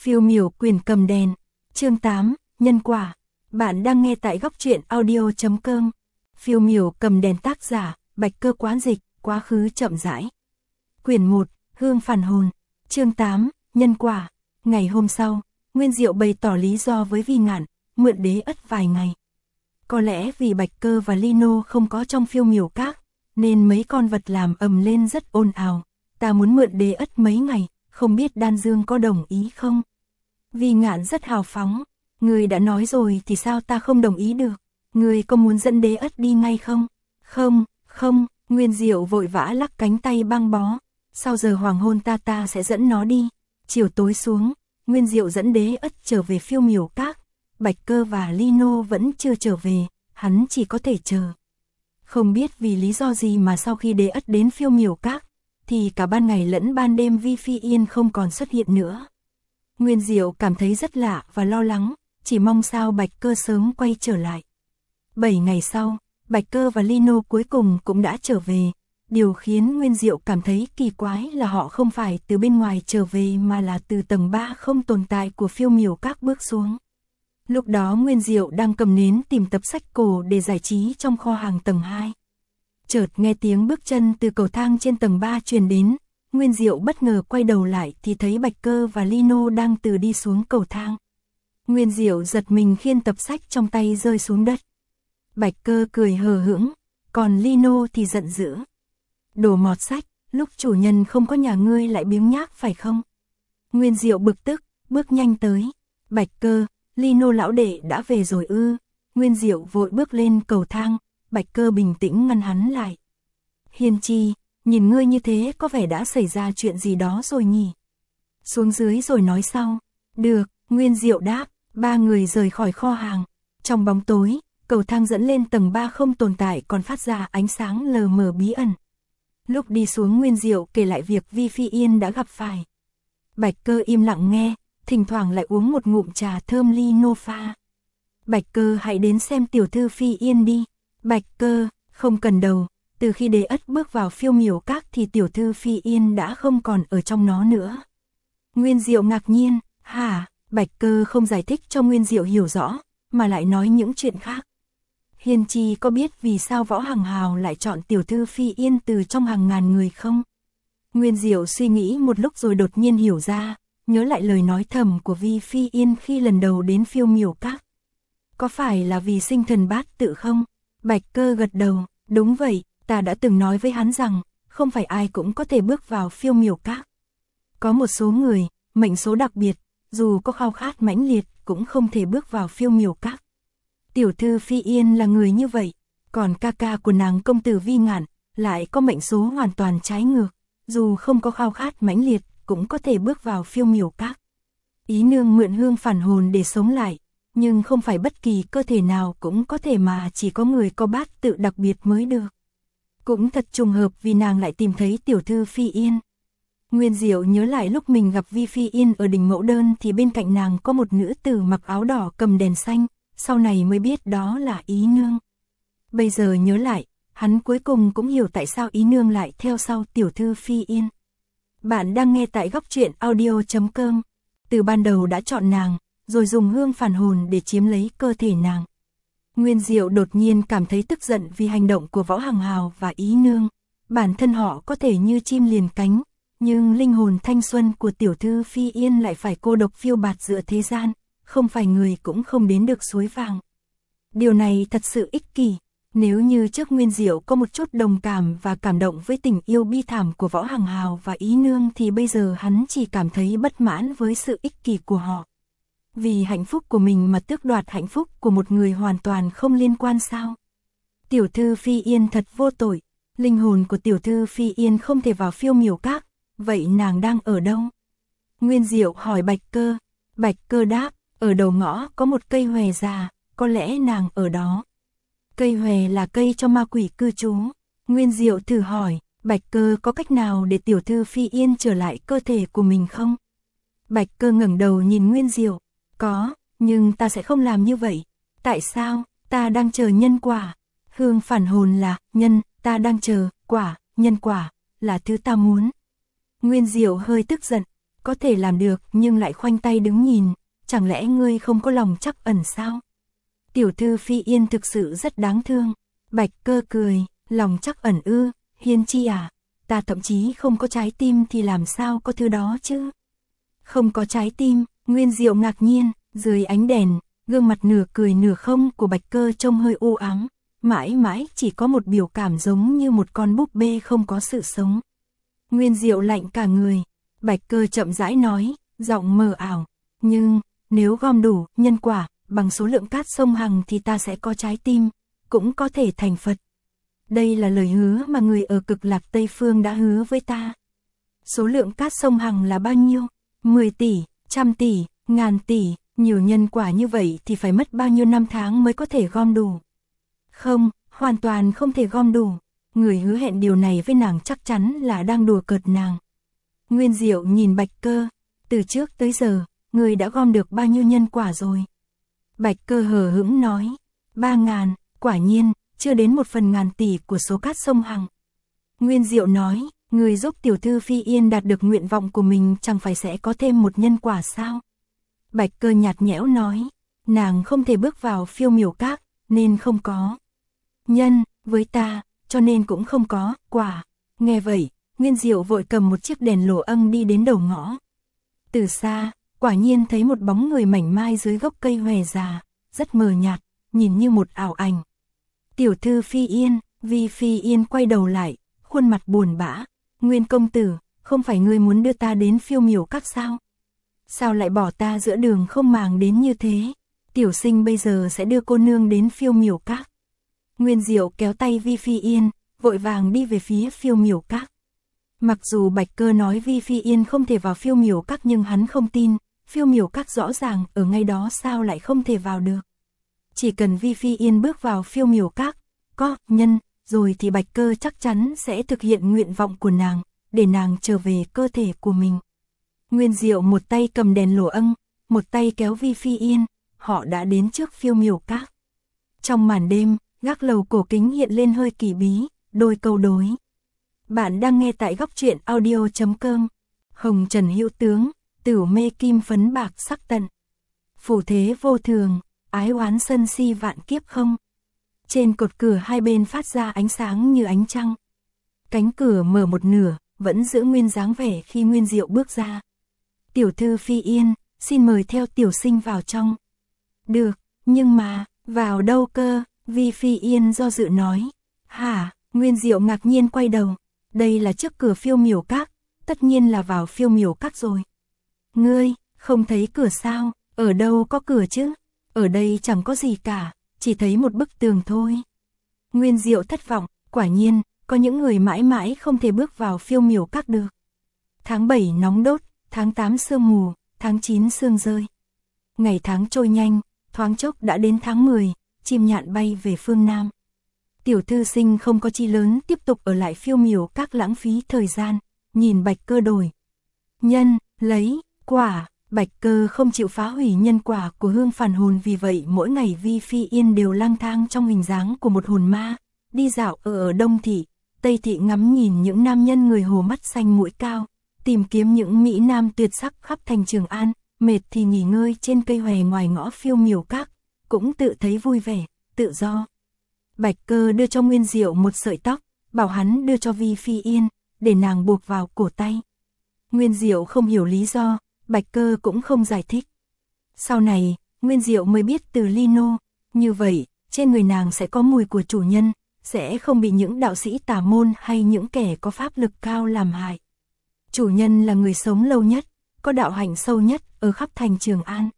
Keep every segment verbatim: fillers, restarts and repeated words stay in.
Phiêu miểu quyền cầm đèn, chương tám, nhân quả. Bạn đang nghe tại góc truyện audio chấm com. Phiêu miểu cầm đèn, tác giả, Bạch Cơ Quán Dịch, quá khứ chậm rãi. Quyển một, Hương phản hồn, chương tám, nhân quả. Ngày hôm sau, Nguyên Diệu bày tỏ lý do với Vi Ngạn, mượn đế ất vài ngày. Có lẽ vì Bạch Cơ và Lino không có trong phiêu miểu các, nên mấy con vật làm ầm lên rất ồn ào. Ta muốn mượn đế ất mấy ngày, không biết Đan Dương có đồng ý không? Vi Ngạn rất hào phóng, người đã nói rồi thì sao ta không đồng ý được? Người có muốn dẫn đế ất đi ngay không? Không, không, Nguyên Diệu vội vã lắc cánh tay băng bó. Sau giờ hoàng hôn ta ta sẽ dẫn nó đi. Chiều tối xuống, Nguyên Diệu dẫn đế ất trở về phiêu miểu các. Bạch Cơ và Lino vẫn chưa trở về, hắn chỉ có thể chờ. Không biết vì lý do gì mà sau khi đế ất đến phiêu miểu các, thì cả ban ngày lẫn ban đêm Vi Phi Yên không còn xuất hiện nữa. Nguyên Diệu cảm thấy rất lạ và lo lắng, chỉ mong sao Bạch Cơ sớm quay trở lại. Bảy ngày sau, Bạch Cơ và Lino cuối cùng cũng đã trở về. Điều khiến Nguyên Diệu cảm thấy kỳ quái là họ không phải từ bên ngoài trở về mà là từ tầng ba không tồn tại của phiêu miểu các bước xuống. Lúc đó Nguyên Diệu đang cầm nến tìm tập sách cổ để giải trí trong kho hàng tầng hai. Chợt nghe tiếng bước chân từ cầu thang trên tầng ba truyền đến. Nguyên Diệu bất ngờ quay đầu lại thì thấy Bạch Cơ và Lino đang từ đi xuống cầu thang. Nguyên Diệu giật mình khiêng tập sách trong tay rơi xuống đất. Bạch Cơ cười hờ hững, còn Lino thì giận dữ. Đồ mọt sách, lúc chủ nhân không có nhà ngươi lại biếng nhác phải không? Nguyên Diệu bực tức, bước nhanh tới. Bạch Cơ, Lino lão đệ đã về rồi ư? Nguyên Diệu vội bước lên cầu thang, Bạch Cơ bình tĩnh ngăn hắn lại. Hiên Chi, nhìn ngươi như thế có vẻ đã xảy ra chuyện gì đó rồi nhỉ? Xuống dưới rồi nói sau. Được, Nguyên Diệu đáp. Ba người rời khỏi kho hàng. Trong bóng tối, cầu thang dẫn lên tầng ba không tồn tại còn phát ra ánh sáng lờ mờ bí ẩn. Lúc đi xuống Nguyên Diệu kể lại việc Vi Phi Yên đã gặp phải. Bạch Cơ im lặng nghe, thỉnh thoảng lại uống một ngụm trà thơm Lino pha. Bạch Cơ, hãy đến xem tiểu thư Phi Yên đi. Bạch Cơ, không cần đâu. Từ khi đế ất bước vào phiêu miểu các thì tiểu thư Phi Yên đã không còn ở trong nó nữa. Nguyên Diệu ngạc nhiên, hả? Bạch Cơ không giải thích cho Nguyên Diệu hiểu rõ, mà lại nói những chuyện khác. Hiên Chi có biết vì sao Võ Hằng Hào lại chọn tiểu thư Phi Yên từ trong hàng ngàn người không? Nguyên Diệu suy nghĩ một lúc rồi đột nhiên hiểu ra, nhớ lại lời nói thầm của Vi Phi Yên khi lần đầu đến phiêu miểu các. Có phải là vì sinh thần bát tự không? Bạch Cơ gật đầu, đúng vậy, ta đã từng nói với hắn rằng, không phải ai cũng có thể bước vào phiêu miểu các. Có một số người, mệnh số đặc biệt, dù có khao khát mãnh liệt cũng không thể bước vào phiêu miểu các. Tiểu thư Phi Yên là người như vậy, còn ca ca của nàng công tử Vi Ngạn lại có mệnh số hoàn toàn trái ngược, dù không có khao khát mãnh liệt cũng có thể bước vào phiêu miểu các. Ý nương mượn hương phản hồn để sống lại, nhưng không phải bất kỳ cơ thể nào cũng có thể mà chỉ có người có bát tự đặc biệt mới được. Cũng thật trùng hợp vì nàng lại tìm thấy tiểu thư Phi Yên. Nguyên Diệu nhớ lại lúc mình gặp Vi Phi Yên ở đỉnh Mẫu Đơn thì bên cạnh nàng có một nữ tử mặc áo đỏ cầm đèn xanh, sau này mới biết đó là Ý Nương. Bây giờ nhớ lại, hắn cuối cùng cũng hiểu tại sao Ý Nương lại theo sau tiểu thư Phi Yên. Bạn đang nghe tại góc truyện audio chấm com. Từ ban đầu đã chọn nàng, rồi dùng hương phản hồn để chiếm lấy cơ thể nàng. Nguyên Diệu đột nhiên cảm thấy tức giận vì hành động của Võ Hằng Hào và Ý Nương. Bản thân họ có thể như chim liền cánh, nhưng linh hồn thanh xuân của tiểu thư Phi Yên lại phải cô độc phiêu bạt giữa thế gian, không phải người cũng không đến được suối vàng. Điều này thật sự ích kỷ. Nếu như trước Nguyên Diệu có một chút đồng cảm và cảm động với tình yêu bi thảm của Võ Hằng Hào và Ý Nương thì bây giờ hắn chỉ cảm thấy bất mãn với sự ích kỷ của họ. Vì hạnh phúc của mình mà tước đoạt hạnh phúc của một người hoàn toàn không liên quan sao? Tiểu thư Phi Yên thật vô tội. Linh hồn của tiểu thư Phi Yên không thể vào phiêu miểu các. Vậy nàng đang ở đâu? Nguyên Diệu hỏi Bạch Cơ. Bạch Cơ đáp, ở đầu ngõ có một cây hòe già, có lẽ nàng ở đó. Cây hòe là cây cho ma quỷ cư trú. Nguyên Diệu thử hỏi, Bạch Cơ có cách nào để tiểu thư Phi Yên trở lại cơ thể của mình không? Bạch Cơ ngẩng đầu nhìn Nguyên Diệu. Có, nhưng ta sẽ không làm như vậy. Tại sao? Ta đang chờ nhân quả. Hương phản hồn là nhân, ta đang chờ quả, nhân quả là thứ ta muốn. Nguyên Diệu hơi tức giận. có thể làm được nhưng lại khoanh tay đứng nhìn, chẳng lẽ ngươi không có lòng trắc ẩn sao? Tiểu thư Phi Yên thực sự rất đáng thương. Bạch Cơ cười, lòng trắc ẩn ư, Hiên Chi à, ta thậm chí không có trái tim thì làm sao có thứ đó chứ? Không có trái tim, Nguyên Diệu ngạc nhiên, dưới ánh đèn, gương mặt nửa cười nửa không của Bạch Cơ trông hơi u ám, mãi mãi chỉ có một biểu cảm giống như một con búp bê không có sự sống. Nguyên Diệu lạnh cả người, Bạch Cơ chậm rãi nói, giọng mờ ảo, nhưng, nếu gom đủ nhân quả, bằng số lượng cát sông Hằng thì ta sẽ có trái tim, cũng có thể thành Phật. Đây là lời hứa mà người ở Cực Lạc Tây Phương đã hứa với ta. Số lượng cát sông Hằng là bao nhiêu? mười tỷ, trăm tỷ, ngàn tỷ, nhiều nhân quả như vậy thì phải mất bao nhiêu năm tháng mới có thể gom đủ? Không, hoàn toàn không thể gom đủ. Người hứa hẹn điều này với nàng chắc chắn là đang đùa cợt nàng. Nguyên Diệu nhìn Bạch Cơ, từ trước tới giờ, người đã gom được bao nhiêu nhân quả rồi? Bạch Cơ hờ hững nói, ba ngàn, quả nhiên, chưa đến một phần ngàn tỷ của số cát sông Hằng. Nguyên Diệu nói, người giúp tiểu thư Phi Yên đạt được nguyện vọng của mình chẳng phải sẽ có thêm một nhân quả sao? Bạch Cơ nhạt nhẽo nói, nàng không thể bước vào Phiêu Miểu Các, nên không có nhân với ta, cho nên cũng không có quả. Nghe vậy, Nguyên Diệu vội cầm một chiếc đèn lồ âng đi đến đầu ngõ. Từ xa, quả nhiên thấy một bóng người mảnh mai dưới gốc cây hòe già, rất mờ nhạt, nhìn như một ảo ảnh. Tiểu thư Phi Yên, Vi Phi Yên quay đầu lại, khuôn mặt buồn bã. Nguyên công tử, không phải ngươi muốn đưa ta đến Phiêu Miểu Các sao? Sao lại bỏ ta giữa đường không màng đến như thế? Tiểu sinh bây giờ sẽ đưa cô nương đến Phiêu Miểu Các. Nguyên Diệu kéo tay Vi Phi Yên, vội vàng đi về phía Phiêu Miểu Các. Mặc dù Bạch Cơ nói Vi Phi Yên không thể vào Phiêu Miểu Các nhưng hắn không tin, Phiêu Miểu Các rõ ràng ở ngay đó sao lại không thể vào được. Chỉ cần Vi Phi Yên bước vào Phiêu Miểu Các, có nhân, rồi thì Bạch Cơ chắc chắn sẽ thực hiện nguyện vọng của nàng, để nàng trở về cơ thể của mình. Nguyên Diệu một tay cầm đèn lồ âng, một tay kéo Vi Phi Yên, họ đã đến trước Phiêu Miểu Các. Trong màn đêm, gác lầu cổ kính hiện lên hơi kỳ bí, đôi câu đối. Bạn đang nghe tại góc truyện audio chấm com. Hồng trần hữu tướng, tửu mê kim phấn bạc sắc tận. Phủ thế vô thường, ái oán sân si vạn kiếp không. Trên cột cửa hai bên phát ra ánh sáng như ánh trăng. Cánh cửa mở một nửa, vẫn giữ nguyên dáng vẻ khi Nguyên Diệu bước ra. Tiểu thư Phi Yên, xin mời theo tiểu sinh vào trong. Được, nhưng mà, vào đâu cơ? Vi Phi Yên do dự nói. Hả? Nguyên Diệu ngạc nhiên quay đầu. Đây là trước cửa Phiêu Miểu Các, tất nhiên là vào Phiêu Miểu Các rồi. Ngươi, không thấy cửa sao? Ở đâu có cửa chứ? Ở đây chẳng có gì cả, chỉ thấy một bức tường thôi. Nguyên Diệu thất vọng, quả nhiên, có những người mãi mãi không thể bước vào Phiêu Miểu Các được. Tháng bảy nóng đốt, tháng tám sương mù, tháng chín sương rơi. Ngày tháng trôi nhanh, thoáng chốc đã đến tháng mười, chim nhạn bay về phương Nam. Tiểu thư sinh không có chi lớn tiếp tục ở lại Phiêu Miểu Các lãng phí thời gian, nhìn Bạch Cơ đổi nhân, lấy, quả. Bạch Cơ không chịu phá hủy nhân quả của hương phản hồn, vì vậy mỗi ngày Vi Phi Yên đều lang thang trong hình dáng của một hồn ma, đi dạo ở ở Đông Thị, Tây Thị, ngắm nhìn những nam nhân người hồ mắt xanh mũi cao, tìm kiếm những mỹ nam tuyệt sắc khắp thành Trường An, mệt thì nghỉ ngơi trên cây hòe ngoài ngõ Phiêu Miểu Các, cũng tự thấy vui vẻ, tự do. Bạch Cơ đưa cho Nguyên Diệu một sợi tóc, bảo hắn đưa cho Vi Phi Yên, để nàng buộc vào cổ tay. Nguyên Diệu không hiểu lý do, Bạch Cơ cũng không giải thích. Sau này, Nguyên Diệu mới biết từ Lino, như vậy, trên người nàng sẽ có mùi của chủ nhân, sẽ không bị những đạo sĩ tà môn hay những kẻ có pháp lực cao làm hại. Chủ nhân là người sống lâu nhất, có đạo hạnh sâu nhất ở khắp thành Trường An.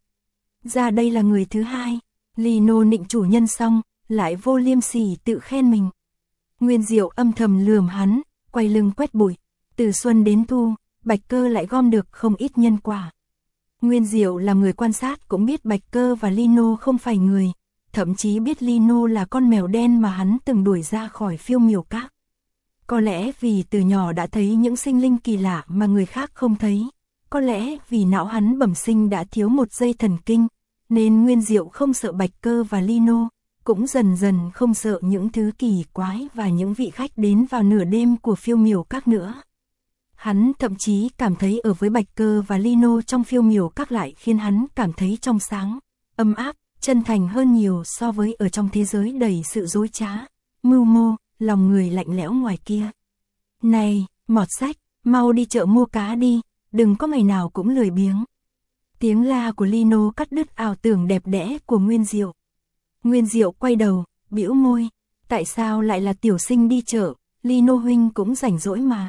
Ra đây là người thứ hai, Lino nịnh chủ nhân xong, lại vô liêm sỉ tự khen mình. Nguyên Diệu âm thầm lườm hắn, quay lưng quét bụi. Từ xuân đến thu, Bạch Cơ lại gom được không ít nhân quả. Nguyên Diệu là người quan sát cũng biết Bạch Cơ và Lino không phải người, thậm chí biết Lino là con mèo đen mà hắn từng đuổi ra khỏi Phiêu Miểu Các. Có lẽ vì từ nhỏ đã thấy những sinh linh kỳ lạ mà người khác không thấy, có lẽ vì não hắn bẩm sinh đã thiếu một dây thần kinh, nên Nguyên Diệu không sợ Bạch Cơ và Lino, cũng dần dần không sợ những thứ kỳ quái và những vị khách đến vào nửa đêm của Phiêu Miểu Các nữa. Hắn thậm chí cảm thấy ở với Bạch Cơ và Lino trong phiêu miểu các lại khiến hắn cảm thấy trong sáng, ấm áp, chân thành hơn nhiều so với ở trong thế giới đầy sự dối trá, mưu mô, lòng người lạnh lẽo ngoài kia. Này, mọt sách, mau đi chợ mua cá đi, đừng có ngày nào cũng lười biếng. Tiếng la của Lino cắt đứt ảo tưởng đẹp đẽ của Nguyên Diệu. Nguyên Diệu quay đầu, bĩu môi, tại sao lại là tiểu sinh đi chợ, Lino huynh cũng rảnh rỗi mà.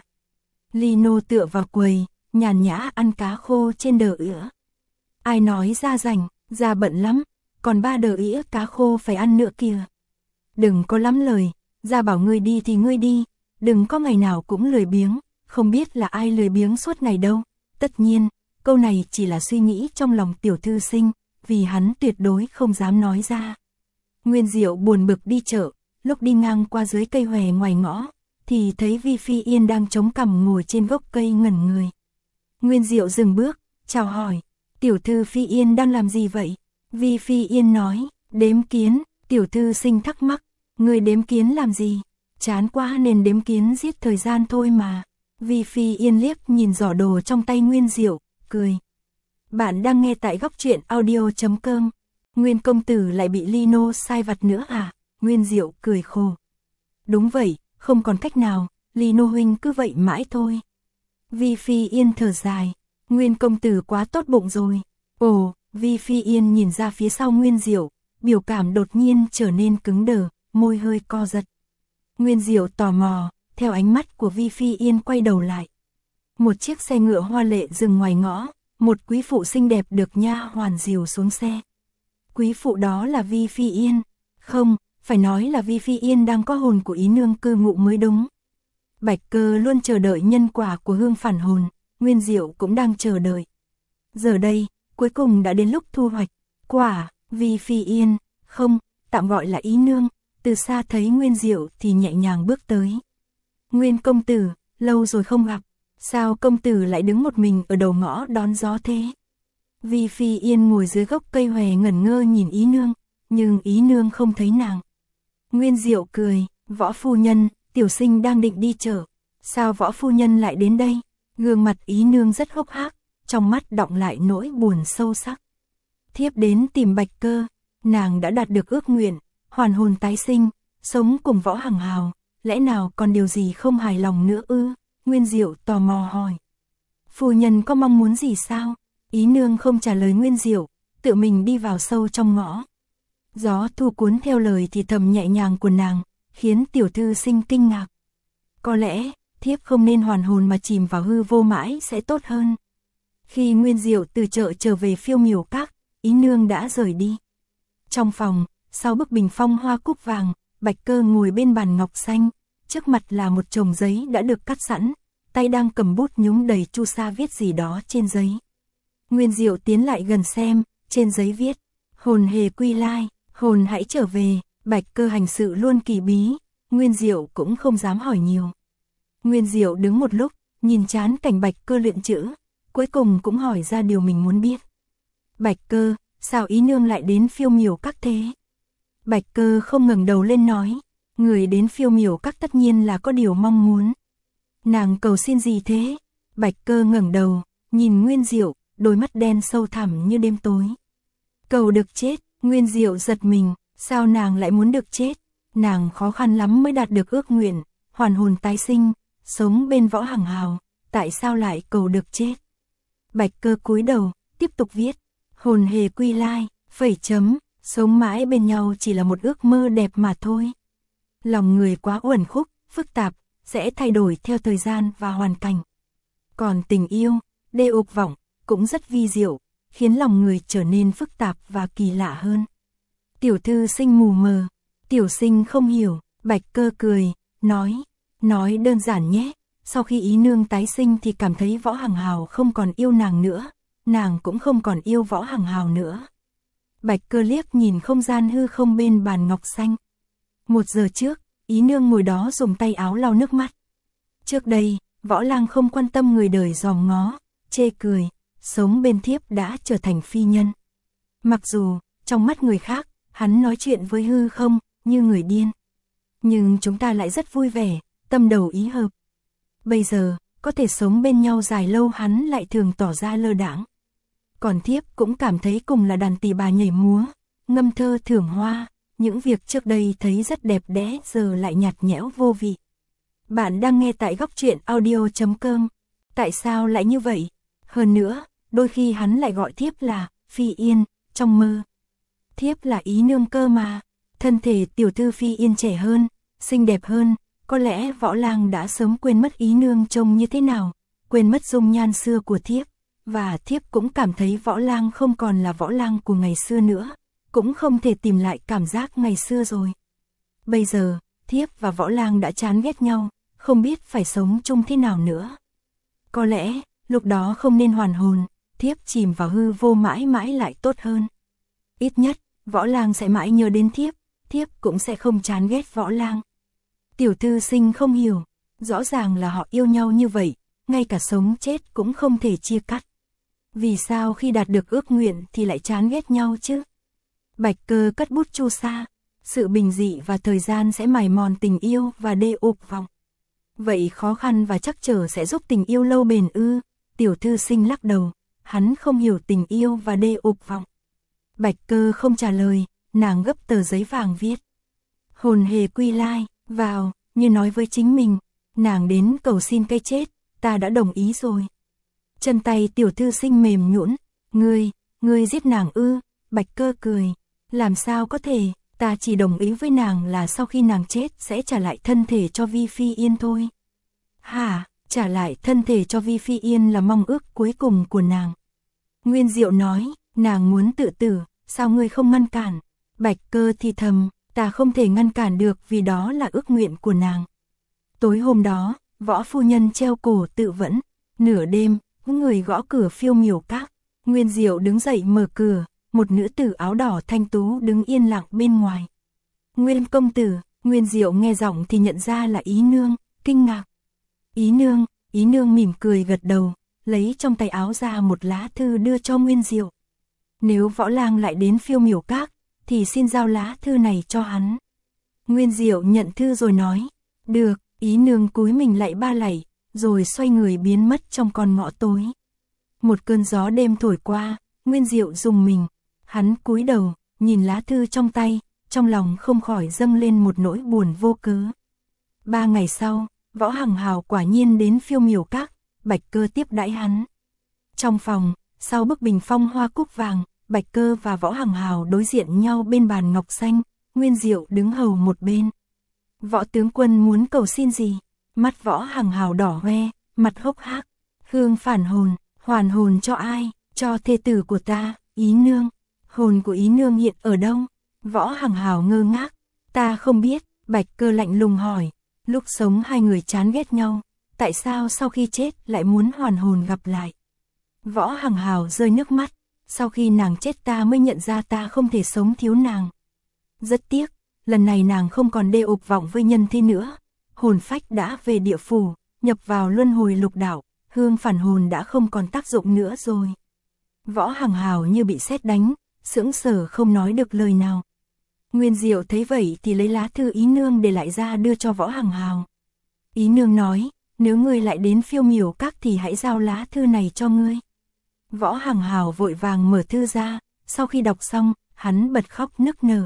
Lino tựa vào quầy, nhàn nhã ăn cá khô trên đờ ỉa. Ai nói ra rảnh, ra bận lắm, còn ba đờ ỉa cá khô phải ăn nữa kìa. Đừng có lắm lời, ra bảo ngươi đi thì ngươi đi, đừng có ngày nào cũng lười biếng, không biết là ai lười biếng suốt ngày đâu. Tất nhiên, câu này chỉ là suy nghĩ trong lòng tiểu thư sinh, vì hắn tuyệt đối không dám nói ra. Nguyên Diệu buồn bực đi chợ, lúc đi ngang qua dưới cây hòe ngoài ngõ, thì thấy Vi Phi Yên đang chống cằm ngồi trên gốc cây ngẩn người. Nguyên Diệu dừng bước, chào hỏi, tiểu thư Phi Yên đang làm gì vậy? Vi Phi Yên nói, đếm kiến. Tiểu thư sinh thắc mắc, người đếm kiến làm gì? Chán quá nên đếm kiến giết thời gian thôi mà. Vi Phi Yên liếc nhìn giỏ đồ trong tay Nguyên Diệu, cười. Bạn đang nghe tại góc truyện audio chấm com. Nguyên công tử lại bị Lino sai vặt nữa à? Nguyên Diệu cười khổ. Đúng vậy, không còn cách nào, Lino huynh cứ vậy mãi thôi. Vi Phi Yên thở dài, Nguyên công tử quá tốt bụng rồi. Ồ, Vi Phi Yên nhìn ra phía sau Nguyên Diệu, biểu cảm đột nhiên trở nên cứng đờ, môi hơi co giật. Nguyên Diệu tò mò, theo ánh mắt của Vi Phi Yên quay đầu lại. Một chiếc xe ngựa hoa lệ dừng ngoài ngõ, một quý phụ xinh đẹp được nha hoàn dìu xuống xe. Quý phụ đó là Vi Phi Yên, không, phải nói là Vi Phi Yên đang có hồn của ý nương cư ngụ mới đúng. Bạch Cơ luôn chờ đợi nhân quả của hương phản hồn, Nguyên Diệu cũng đang chờ đợi. Giờ đây, cuối cùng đã đến lúc thu hoạch, quả, Vi Phi Yên, không, tạm gọi là ý nương, từ xa thấy Nguyên Diệu thì nhẹ nhàng bước tới. Nguyên công tử, lâu rồi không gặp, sao công tử lại đứng một mình ở đầu ngõ đón gió thế? Vi Phi Yên ngồi dưới gốc cây hòe ngẩn ngơ nhìn ý nương, nhưng ý nương không thấy nàng. Nguyên Diệu cười, võ phu nhân, tiểu sinh đang định đi chợ, sao võ phu nhân lại đến đây? Gương mặt ý nương rất hốc hác, trong mắt đọng lại nỗi buồn sâu sắc. Thiếp đến tìm Bạch Cơ, nàng đã đạt được ước nguyện, hoàn hồn tái sinh, sống cùng Võ Hằng Hào, lẽ nào còn điều gì không hài lòng nữa ư? Nguyên Diệu tò mò hỏi. Phu nhân có mong muốn gì sao? Ý nương không trả lời Nguyên Diệu, tự mình đi vào sâu trong ngõ. Gió thu cuốn theo lời thì thầm nhẹ nhàng của nàng, khiến tiểu thư sinh kinh ngạc. Có lẽ, thiếp không nên hoàn hồn mà chìm vào hư vô mãi sẽ tốt hơn. Khi Nguyên Diệu từ chợ trở về phiêu miểu các, ý nương đã rời đi. Trong phòng, sau bức bình phong hoa cúc vàng, Bạch Cơ ngồi bên bàn ngọc xanh, trước mặt là một chồng giấy đã được cắt sẵn, tay đang cầm bút nhúng đầy chu sa viết gì đó trên giấy. Nguyên Diệu tiến lại gần xem, trên giấy viết, hồn hề quy lai, hồn hãy trở về. Bạch Cơ hành sự luôn kỳ bí, Nguyên Diệu cũng không dám hỏi nhiều. Nguyên Diệu đứng một lúc, nhìn chán cảnh Bạch Cơ luyện chữ, cuối cùng cũng hỏi ra điều mình muốn biết. Bạch Cơ, sao ý nương lại đến phiêu miểu các thế? Bạch Cơ không ngẩng đầu lên nói, người đến phiêu miểu các tất nhiên là có điều mong muốn. Nàng cầu xin gì thế? Bạch Cơ ngẩng đầu, nhìn Nguyên Diệu, đôi mắt đen sâu thẳm như đêm tối. Cầu được chết. Nguyên Diệu giật mình, sao nàng lại muốn được chết? Nàng khó khăn lắm mới đạt được ước nguyện, hoàn hồn tái sinh, sống bên Võ Hằng Hào, tại sao lại cầu được chết? Bạch Cơ cúi đầu, tiếp tục viết, hồn hề quy lai, phẩy chấm, sống mãi bên nhau chỉ là một ước mơ đẹp mà thôi. Lòng người quá uẩn khúc, phức tạp, sẽ thay đổi theo thời gian và hoàn cảnh. Còn tình yêu, đê ục vọng, cũng rất vi diệu, khiến lòng người trở nên phức tạp và kỳ lạ hơn. Tiểu thư sinh mù mờ, tiểu sinh không hiểu. Bạch Cơ cười, nói, nói đơn giản nhé, sau khi ý nương tái sinh thì cảm thấy Võ Hằng Hào không còn yêu nàng nữa, nàng cũng không còn yêu Võ Hằng Hào nữa. Bạch Cơ liếc nhìn không gian hư không bên bàn ngọc xanh. Một giờ trước, ý nương ngồi đó dùng tay áo lau nước mắt. Trước đây, Võ Lang không quan tâm người đời dòm ngó, chê cười, sống bên thiếp đã trở thành phi nhân. Mặc dù, trong mắt người khác, hắn nói chuyện với hư không, như người điên. Nhưng chúng ta lại rất vui vẻ, tâm đầu ý hợp. Bây giờ, có thể sống bên nhau dài lâu hắn lại thường tỏ ra lơ đãng. Còn thiếp cũng cảm thấy cùng là đàn tỳ bà nhảy múa, ngâm thơ thưởng hoa, những việc trước đây thấy rất đẹp đẽ giờ lại nhạt nhẽo vô vị. Bạn đang nghe tại góc truyện audio chấm com. Tại sao lại như vậy? Hơn nữa, đôi khi hắn lại gọi thiếp là Phi Yên, trong mơ. Thiếp là Ý Nương cơ mà. Thân thể tiểu thư Phi Yên trẻ hơn, xinh đẹp hơn, có lẽ Võ Lang đã sớm quên mất Ý Nương trông như thế nào, quên mất dung nhan xưa của thiếp, và thiếp cũng cảm thấy Võ Lang không còn là Võ Lang của ngày xưa nữa, cũng không thể tìm lại cảm giác ngày xưa rồi. Bây giờ, thiếp và Võ Lang đã chán ghét nhau, không biết phải sống chung thế nào nữa. Có lẽ, lúc đó không nên hoàn hồn, thiếp chìm vào hư vô mãi mãi lại tốt hơn. Ít nhất, Võ Lang sẽ mãi nhớ đến thiếp, thiếp cũng sẽ không chán ghét Võ Lang. Tiểu thư Sinh không hiểu, rõ ràng là họ yêu nhau như vậy, ngay cả sống chết cũng không thể chia cắt. Vì sao khi đạt được ước nguyện thì lại chán ghét nhau chứ? Bạch Cơ cất bút chu sa, sự bình dị và thời gian sẽ mài mòn tình yêu và đê ục vọng. Vậy khó khăn và trắc trở sẽ giúp tình yêu lâu bền ư? Tiểu thư Sinh lắc đầu, hắn không hiểu tình yêu và đê ục vọng. Bạch Cơ không trả lời, nàng gấp tờ giấy vàng viết. Hồn hề quy lai, vào, như nói với chính mình, nàng đến cầu xin cái chết, ta đã đồng ý rồi. Chân tay tiểu thư Sinh mềm nhũn, ngươi, ngươi giết nàng ư? Bạch Cơ cười, làm sao có thể, ta chỉ đồng ý với nàng là sau khi nàng chết sẽ trả lại thân thể cho Vi Phi Yên thôi. Hả, trả lại thân thể cho Vi Phi Yên là mong ước cuối cùng của nàng. Nguyên Diệu nói, nàng muốn tự tử, sao ngươi không ngăn cản? Bạch Cơ thì thầm, ta không thể ngăn cản được vì đó là ước nguyện của nàng. Tối hôm đó, Võ phu nhân treo cổ tự vẫn, nửa đêm, người gõ cửa Phiêu Miểu Các. Nguyên Diệu đứng dậy mở cửa, một nữ tử áo đỏ thanh tú đứng yên lặng bên ngoài. Nguyên công tử, Nguyên Diệu nghe giọng thì nhận ra là Ý Nương, kinh ngạc. Ý Nương, Ý Nương mỉm cười gật đầu, lấy trong tay áo ra một lá thư đưa cho Nguyên Diệu. Nếu Võ Lang lại đến Phiêu Miểu Các, thì xin giao lá thư này cho hắn. Nguyên Diệu nhận thư rồi nói, được. Ý Nương cúi mình lạy ba lạy, rồi xoay người biến mất trong con ngõ tối. Một cơn gió đêm thổi qua, Nguyên Diệu rùng mình, hắn cúi đầu, nhìn lá thư trong tay, trong lòng không khỏi dâng lên một nỗi buồn vô cớ. Ba ngày sau, Võ Hằng Hào quả nhiên đến Phiêu Miểu Các, Bạch Cơ tiếp đãi hắn. Trong phòng, sau bức bình phong hoa cúc vàng, Bạch Cơ và Võ Hằng Hào đối diện nhau bên bàn ngọc xanh, Nguyên Diệu đứng hầu một bên. Võ tướng quân muốn cầu xin gì? Mắt Võ Hằng Hào đỏ hoe, mặt hốc hác. Hương phản hồn, hoàn hồn cho ai? Cho thê tử của ta, Ý Nương. Hồn của Ý Nương hiện ở đâu? Võ Hằng Hào ngơ ngác. Ta không biết, Bạch Cơ lạnh lùng hỏi. Lúc sống hai người chán ghét nhau, tại sao sau khi chết lại muốn hoàn hồn gặp lại? Võ Hằng Hào rơi nước mắt. Sau khi nàng chết ta mới nhận ra ta không thể sống thiếu nàng. Rất tiếc, lần này nàng không còn đê ục vọng với nhân thế nữa. Hồn phách đã về địa phủ, nhập vào luân hồi lục đạo, hương phản hồn đã không còn tác dụng nữa rồi. Võ Hằng Hào như bị sét đánh, sững sờ không nói được lời nào. Nguyên Diệu thấy vậy thì lấy lá thư Ý Nương để lại ra đưa cho Võ Hằng Hào. Ý Nương nói, nếu ngươi lại đến Phiêu Miểu Các thì hãy giao lá thư này cho ngươi. Võ Hằng Hào vội vàng mở thư ra, sau khi đọc xong, hắn bật khóc nức nở.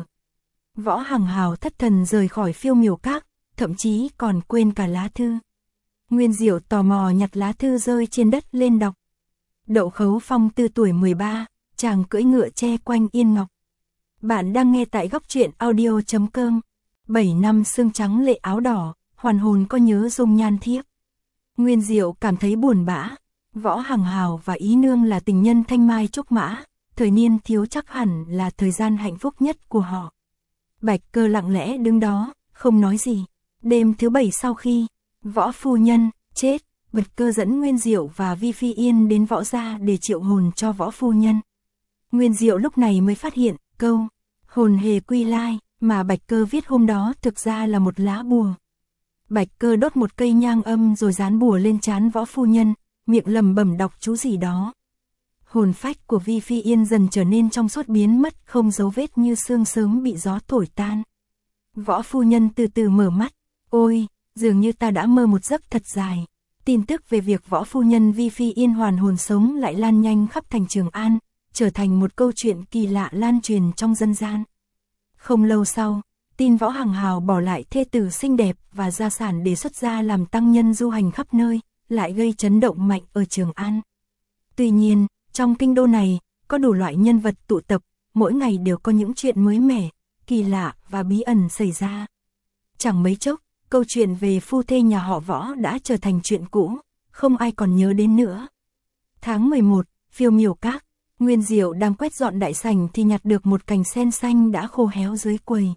Võ Hằng Hào thất thần rời khỏi Phiêu Miểu Các, thậm chí còn quên cả lá thư. Nguyên Diệu tò mò nhặt lá thư rơi trên đất lên đọc. Đậu Khấu Phong từ tuổi mười ba, chàng cưỡi ngựa che quanh Yên Ngọc. Bạn đang nghe tại góc truyện audio chấm com. Bảy năm xương trắng lệ áo đỏ, hoàn hồn có nhớ dung nhan thiếp. Nguyên Diệu cảm thấy buồn bã. Võ Hằng Hào và Ý Nương là tình nhân thanh mai trúc mã, thời niên thiếu chắc hẳn là thời gian hạnh phúc nhất của họ. Bạch Cơ lặng lẽ đứng đó, không nói gì. Đêm thứ bảy sau khi Võ phu nhân chết, Bạch Cơ dẫn Nguyên Diệu và Vi Phi Yên đến Võ gia để triệu hồn cho Võ phu nhân. Nguyên Diệu lúc này mới phát hiện câu hồn hề quy lai mà Bạch Cơ viết hôm đó thực ra là một lá bùa. Bạch Cơ đốt một cây nhang âm rồi dán bùa lên trán Võ phu nhân, miệng lẩm bẩm đọc chú gì đó. Hồn phách của Vi Phi Yên dần trở nên trong suốt biến mất không dấu vết như sương sớm bị gió thổi tan. Võ phu nhân từ từ mở mắt, ôi, dường như ta đã mơ một giấc thật dài. tin tức về việc võ phu nhân Vi Phi Yên hoàn hồn sống lại lan nhanh khắp thành Trường An, trở thành một câu chuyện kỳ lạ lan truyền trong dân gian. Không lâu sau, tin Võ Hằng Hào bỏ lại thê tử xinh đẹp và gia sản để xuất gia làm tăng nhân du hành khắp nơi, lại gây chấn động mạnh ở Trường An. Tuy nhiên, trong kinh đô này, có đủ loại nhân vật tụ tập, mỗi ngày đều có những chuyện mới mẻ, kỳ lạ và bí ẩn xảy ra. Chẳng mấy chốc, câu chuyện về phu thê nhà họ Võ đã trở thành chuyện cũ, không ai còn nhớ đến nữa. Tháng mười một, Phiêu Miểu Các, Nguyên Diệu đang quét dọn đại sảnh thì nhặt được một cành sen xanh đã khô héo dưới quầy.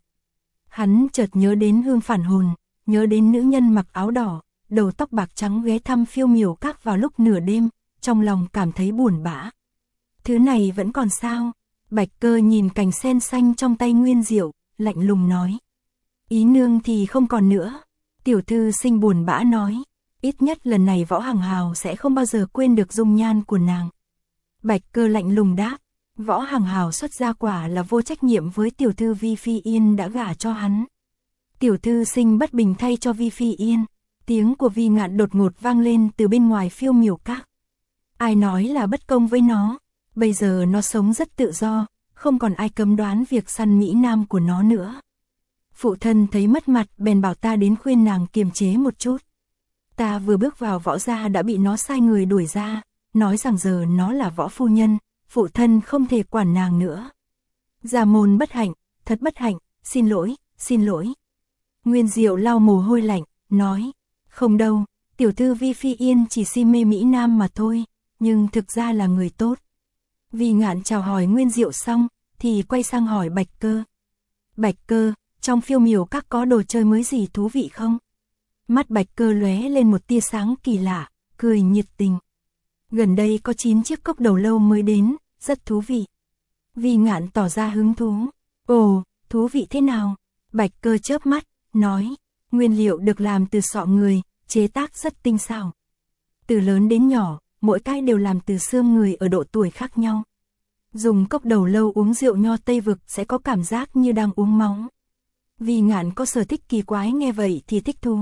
Hắn chợt nhớ đến Hương Phản Hồn, nhớ đến nữ nhân mặc áo đỏ, đầu tóc bạc trắng ghé thăm Phiêu Miểu Các vào lúc nửa đêm, trong lòng cảm thấy buồn bã. Thứ này vẫn còn sao? Bạch Cơ nhìn cành sen xanh trong tay Nguyên Diệu, lạnh lùng nói. Ý nương thì không còn nữa. Tiểu thư xinh buồn bã nói. Ít nhất lần này Võ Hằng Hào sẽ không bao giờ quên được dung nhan của nàng. Bạch Cơ lạnh lùng đáp. Võ Hằng Hào xuất gia quả là vô trách nhiệm với tiểu thư Vi Phi Yên đã gả cho hắn. Tiểu thư sinh bất bình thay cho Vi Phi Yên. Tiếng của Vi Ngạn đột ngột vang lên từ bên ngoài Phiêu Miểu Các. Ai nói là bất công với nó? Bây giờ nó sống rất tự do, không còn ai cấm đoán việc săn mỹ nam của nó nữa. Phụ thân thấy mất mặt bèn bảo ta đến khuyên nàng kiềm chế một chút. Ta vừa bước vào Võ gia đã bị nó sai người đuổi ra, nói rằng giờ nó là Võ phu nhân, phụ thân không thể quản nàng nữa. Gia môn bất hạnh, thật bất hạnh, xin lỗi, xin lỗi. Nguyên Diệu lau mồ hôi lạnh, nói, không đâu, tiểu thư Vi Phi Yên chỉ si mê mỹ nam mà thôi, nhưng thực ra là người tốt. Vi Ngạn chào hỏi Nguyên Diệu xong, thì quay sang hỏi Bạch Cơ. Bạch Cơ, trong Phiêu Miểu Các có đồ chơi mới gì thú vị không? Mắt Bạch Cơ lóe lên một tia sáng kỳ lạ, cười nhiệt tình. Gần đây có chín chiếc cốc đầu lâu mới đến, rất thú vị. Vi Ngạn tỏ ra hứng thú. Ồ, thú vị thế nào? Bạch Cơ chớp mắt, nói, nguyên liệu được làm từ sọ người, chế tác rất tinh xảo. Từ lớn đến nhỏ, mỗi cái đều làm từ xương người ở độ tuổi khác nhau. Dùng cốc đầu lâu uống rượu nho Tây Vực sẽ có cảm giác như đang uống máu. Vi Ngạn có sở thích kỳ quái nghe vậy thì thích thú.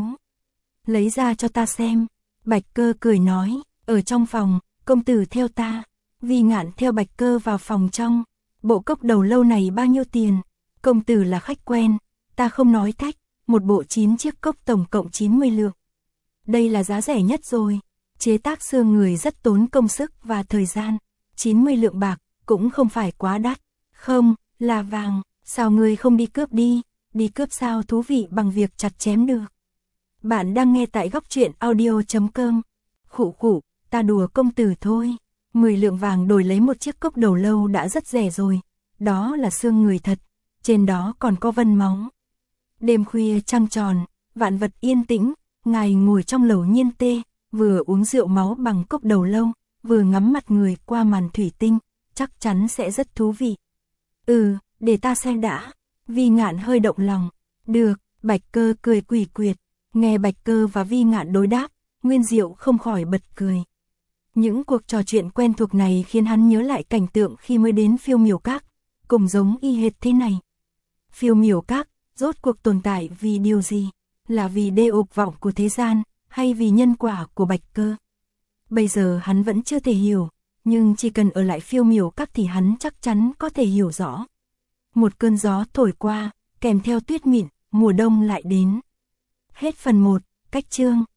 Lấy ra cho ta xem. Bạch Cơ cười nói, ở trong phòng, công tử theo ta. Vi Ngạn theo Bạch Cơ vào phòng trong. Bộ cốc đầu lâu này bao nhiêu tiền? Công tử là khách quen, ta không nói thách, một bộ chín chiếc cốc tổng cộng chín mươi lượng. Đây là giá rẻ nhất rồi. Chế tác xương người rất tốn công sức và thời gian. chín mươi lượng bạc, cũng không phải quá đắt. Không, là vàng, sao ngươi không đi cướp đi? Đi cướp sao thú vị bằng việc chặt chém được. Bạn đang nghe tại góc truyện audio chấm com. Khụ khụ, ta đùa công tử thôi. mười lượng vàng đổi lấy một chiếc cốc đầu lâu đã rất rẻ rồi. Đó là xương người thật, trên đó còn có vân máu. Đêm khuya trăng tròn, vạn vật yên tĩnh, ngài ngồi trong lầu nhiên tê, vừa uống rượu máu bằng cốc đầu lâu, vừa ngắm mặt người qua màn thủy tinh, chắc chắn sẽ rất thú vị. Ừ, để ta xem đã. Vi Ngạn hơi động lòng. Được, Bạch Cơ cười quỷ quyệt. Nghe Bạch Cơ và Vi Ngạn đối đáp, Nguyên Diệu không khỏi bật cười. Những cuộc trò chuyện quen thuộc này khiến hắn nhớ lại cảnh tượng khi mới đến Phiêu Miểu Các, cùng giống y hệt thế này. Phiêu Miểu Các, rốt cuộc tồn tại vì điều gì? Là vì đê ục vọng của thế gian, hay vì nhân quả của Bạch Cơ? Bây giờ hắn vẫn chưa thể hiểu, nhưng chỉ cần ở lại Phiêu Miểu Các thì hắn chắc chắn có thể hiểu rõ. Một cơn gió thổi qua, kèm theo tuyết mịn, mùa đông lại đến. Hết phần một, cách chương.